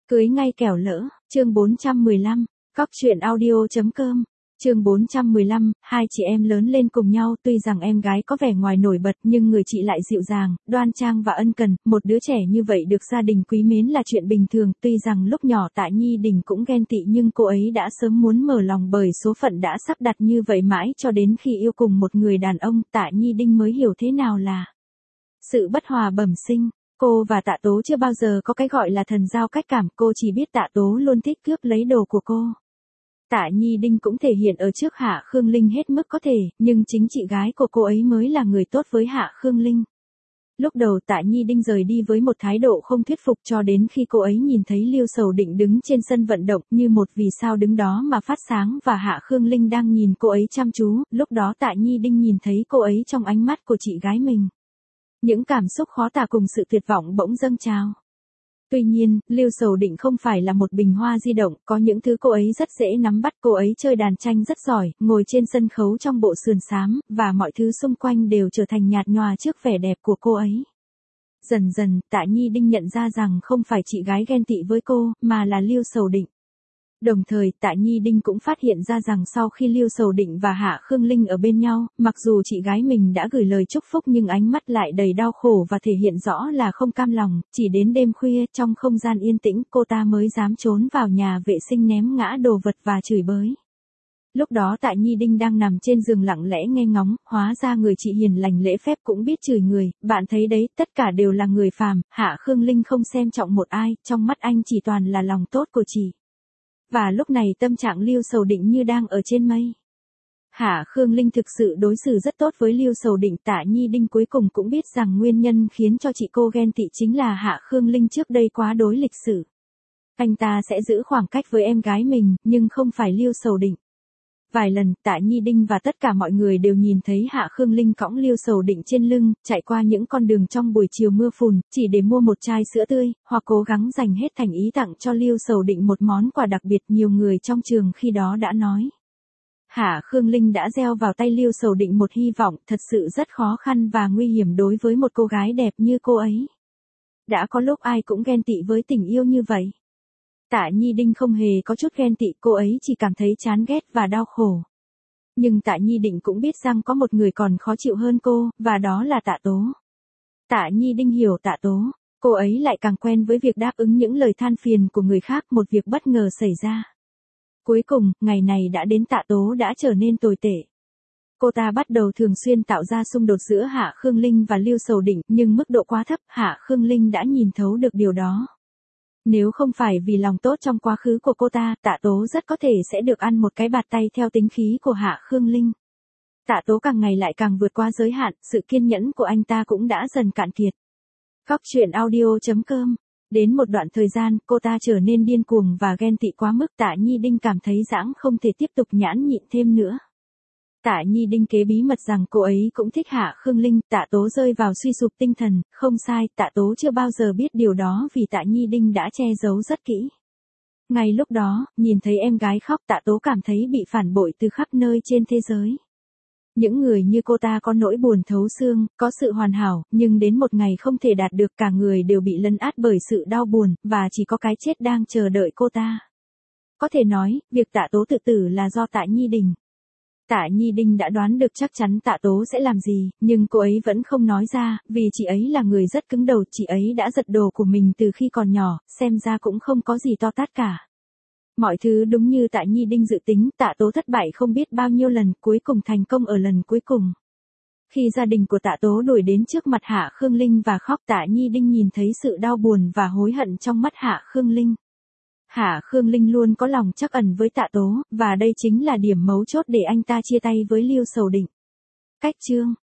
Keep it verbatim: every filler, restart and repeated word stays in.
Cưới ngay kẻo lỡ, chương bốn trăm mười lăm, cóc truyện audio chấm com. Chương bốn trăm mười lăm, hai chị em lớn lên cùng nhau, tuy rằng em gái có vẻ ngoài nổi bật nhưng người chị lại dịu dàng, đoan trang và ân cần, một đứa trẻ như vậy được gia đình quý mến là chuyện bình thường, tuy rằng lúc nhỏ Tạ Nhi Đình cũng ghen tị nhưng cô ấy đã sớm muốn mở lòng bởi số phận đã sắp đặt như vậy mãi cho đến khi yêu cùng một người đàn ông, Tạ Nhi Đinh mới hiểu thế nào là sự bất hòa bẩm sinh. Cô và Tạ Tố chưa bao giờ có cái gọi là thần giao cách cảm, cô chỉ biết Tạ Tố luôn thích cướp lấy đồ của cô. Tạ Nhi Đinh cũng thể hiện ở trước Hạ Khương Linh hết mức có thể, nhưng chính chị gái của cô ấy mới là người tốt với Hạ Khương Linh. Lúc đầu Tạ Nhi Đinh rời đi với một thái độ không thuyết phục cho đến khi cô ấy nhìn thấy Lưu Sầu Định đứng trên sân vận động như một vì sao đứng đó mà phát sáng và Hạ Khương Linh đang nhìn cô ấy chăm chú, lúc đó Tạ Nhi Đinh nhìn thấy cô ấy trong ánh mắt của chị gái mình. Những cảm xúc khó tả cùng sự tuyệt vọng bỗng dâng trào. Tuy nhiên, Lưu Sầu Định không phải là một bình hoa di động, có những thứ cô ấy rất dễ nắm bắt, cô ấy chơi đàn tranh rất giỏi, ngồi trên sân khấu trong bộ sườn xám, và mọi thứ xung quanh đều trở thành nhạt nhòa trước vẻ đẹp của cô ấy. Dần dần, Tạ Nhi Đinh nhận ra rằng không phải chị gái ghen tị với cô, mà là Lưu Sầu Định. Đồng thời, Tạ Nhi Đinh cũng phát hiện ra rằng sau khi Lưu Sầu Định và Hạ Khương Linh ở bên nhau, mặc dù chị gái mình đã gửi lời chúc phúc nhưng ánh mắt lại đầy đau khổ và thể hiện rõ là không cam lòng, chỉ đến đêm khuya trong không gian yên tĩnh cô ta mới dám trốn vào nhà vệ sinh ném ngã đồ vật và chửi bới. Lúc đó Tạ Nhi Đinh đang nằm trên giường lặng lẽ nghe ngóng, hóa ra người chị hiền lành lễ phép cũng biết chửi người, bạn thấy đấy, tất cả đều là người phàm, Hạ Khương Linh không xem trọng một ai, trong mắt anh chỉ toàn là lòng tốt của chị. Và lúc này tâm trạng Lưu Sầu Định như đang ở trên mây. Hạ Khương Linh thực sự đối xử rất tốt với Lưu Sầu Định, Tạ Nhi Đinh cuối cùng cũng biết rằng nguyên nhân khiến cho chị cô ghen tị chính là Hạ Khương Linh trước đây quá đối lịch sự. Anh ta sẽ giữ khoảng cách với em gái mình, nhưng không phải Lưu Sầu Định. Vài lần, Tạ Nhi Đinh và tất cả mọi người đều nhìn thấy Hạ Khương Linh cõng Lưu Sầu Định trên lưng, chạy qua những con đường trong buổi chiều mưa phùn, chỉ để mua một chai sữa tươi, hoặc cố gắng dành hết thành ý tặng cho Lưu Sầu Định một món quà đặc biệt. Nhiều người trong trường khi đó đã nói. Hạ Khương Linh đã gieo vào tay Lưu Sầu Định một hy vọng thật sự rất khó khăn và nguy hiểm đối với một cô gái đẹp như cô ấy. Đã có lúc ai cũng ghen tị với tình yêu như vậy. Tạ Nhi Đinh không hề có chút ghen tị, cô ấy chỉ cảm thấy chán ghét và đau khổ. Nhưng Tạ Nhi Định cũng biết rằng có một người còn khó chịu hơn cô, và đó là Tạ Tố. Tạ Nhi Đinh hiểu Tạ Tố, cô ấy lại càng quen với việc đáp ứng những lời than phiền của người khác, một việc bất ngờ xảy ra. Cuối cùng, ngày này đã đến, Tạ Tố đã trở nên tồi tệ. Cô ta bắt đầu thường xuyên tạo ra xung đột giữa Hạ Khương Linh và Lưu Sầu Định, nhưng mức độ quá thấp, Hạ Khương Linh đã nhìn thấu được điều đó. Nếu không phải vì lòng tốt trong quá khứ của cô ta, Tạ Tố rất có thể sẽ được ăn một cái bạt tay theo tính khí của Hạ Khương Linh. Tạ Tố càng ngày lại càng vượt qua giới hạn, sự kiên nhẫn của anh ta cũng đã dần cạn kiệt. Cóc truyện audio chấm com. Đến một đoạn thời gian, cô ta trở nên điên cuồng và ghen tị quá mức, Tạ Nhi Đinh cảm thấy dãng không thể tiếp tục nhãn nhịn thêm nữa. Tạ Nhi Đinh kế bí mật rằng cô ấy cũng thích Hạ Khương Linh, Tạ Tố rơi vào suy sụp tinh thần, không sai, Tạ Tố chưa bao giờ biết điều đó vì Tạ Nhi Đinh đã che giấu rất kỹ. Ngay lúc đó, nhìn thấy em gái khóc, Tạ Tố cảm thấy bị phản bội từ khắp nơi trên thế giới. Những người như cô ta có nỗi buồn thấu xương, có sự hoàn hảo, nhưng đến một ngày không thể đạt được, cả người đều bị lấn át bởi sự đau buồn, và chỉ có cái chết đang chờ đợi cô ta. Có thể nói, việc Tạ Tố tự tử là do Tạ Nhi Đình. Tạ Nhi Đinh đã đoán được chắc chắn Tạ Tố sẽ làm gì, nhưng cô ấy vẫn không nói ra, vì chị ấy là người rất cứng đầu, chị ấy đã giật đồ của mình từ khi còn nhỏ, xem ra cũng không có gì to tát cả. Mọi thứ đúng như Tạ Nhi Đinh dự tính, Tạ Tố thất bại không biết bao nhiêu lần, cuối cùng thành công ở lần cuối cùng. Khi gia đình của Tạ Tố đuổi đến trước mặt Hạ Khương Linh và khóc, Tạ Nhi Đinh nhìn thấy sự đau buồn và hối hận trong mắt Hạ Khương Linh. Hạ Khương Linh luôn có lòng trắc ẩn với Tạ Tố, và đây chính là điểm mấu chốt để anh ta chia tay với Lưu Sầu Định. Cách chương